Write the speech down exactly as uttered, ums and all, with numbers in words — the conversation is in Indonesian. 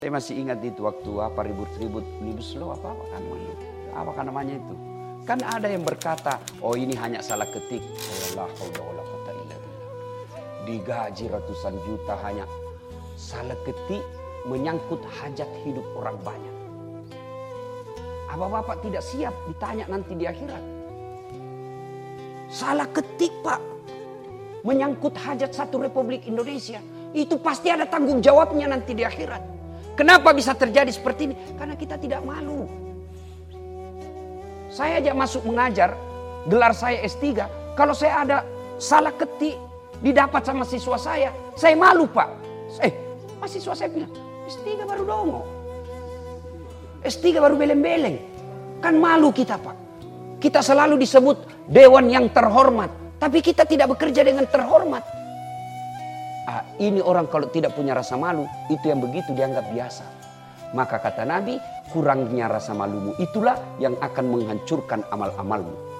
Saya masih ingat itu waktu apa ribut-ribut Omnibus Law apa apa kan namanya, apa kan namanya itu. Kan ada yang berkata, oh ini hanya salah ketik. La haula wala quwwata illa billah. Digaji ratusan juta hanya salah ketik menyangkut hajat hidup orang banyak. Apa Bapak tidak siap ditanya nanti di akhirat? Salah ketik Pak, menyangkut hajat satu Republik Indonesia. Itu pasti ada tanggung jawabnya nanti di akhirat. Kenapa bisa terjadi seperti ini? Karena kita tidak malu. Saya aja masuk mengajar, gelar saya S tiga. Kalau saya ada salah ketik didapat sama siswa saya, saya malu Pak. Eh, mahasiswa saya bilang, S tiga baru dongo. S tiga baru beleng-beleng. Kan malu kita Pak. Kita selalu disebut dewan yang terhormat. Tapi kita tidak bekerja dengan terhormat. Ah, ini orang kalau tidak punya rasa malu, itu yang begitu dianggap biasa. Maka kata Nabi, kurangnya rasa malumu itulah yang akan menghancurkan amal-amalmu.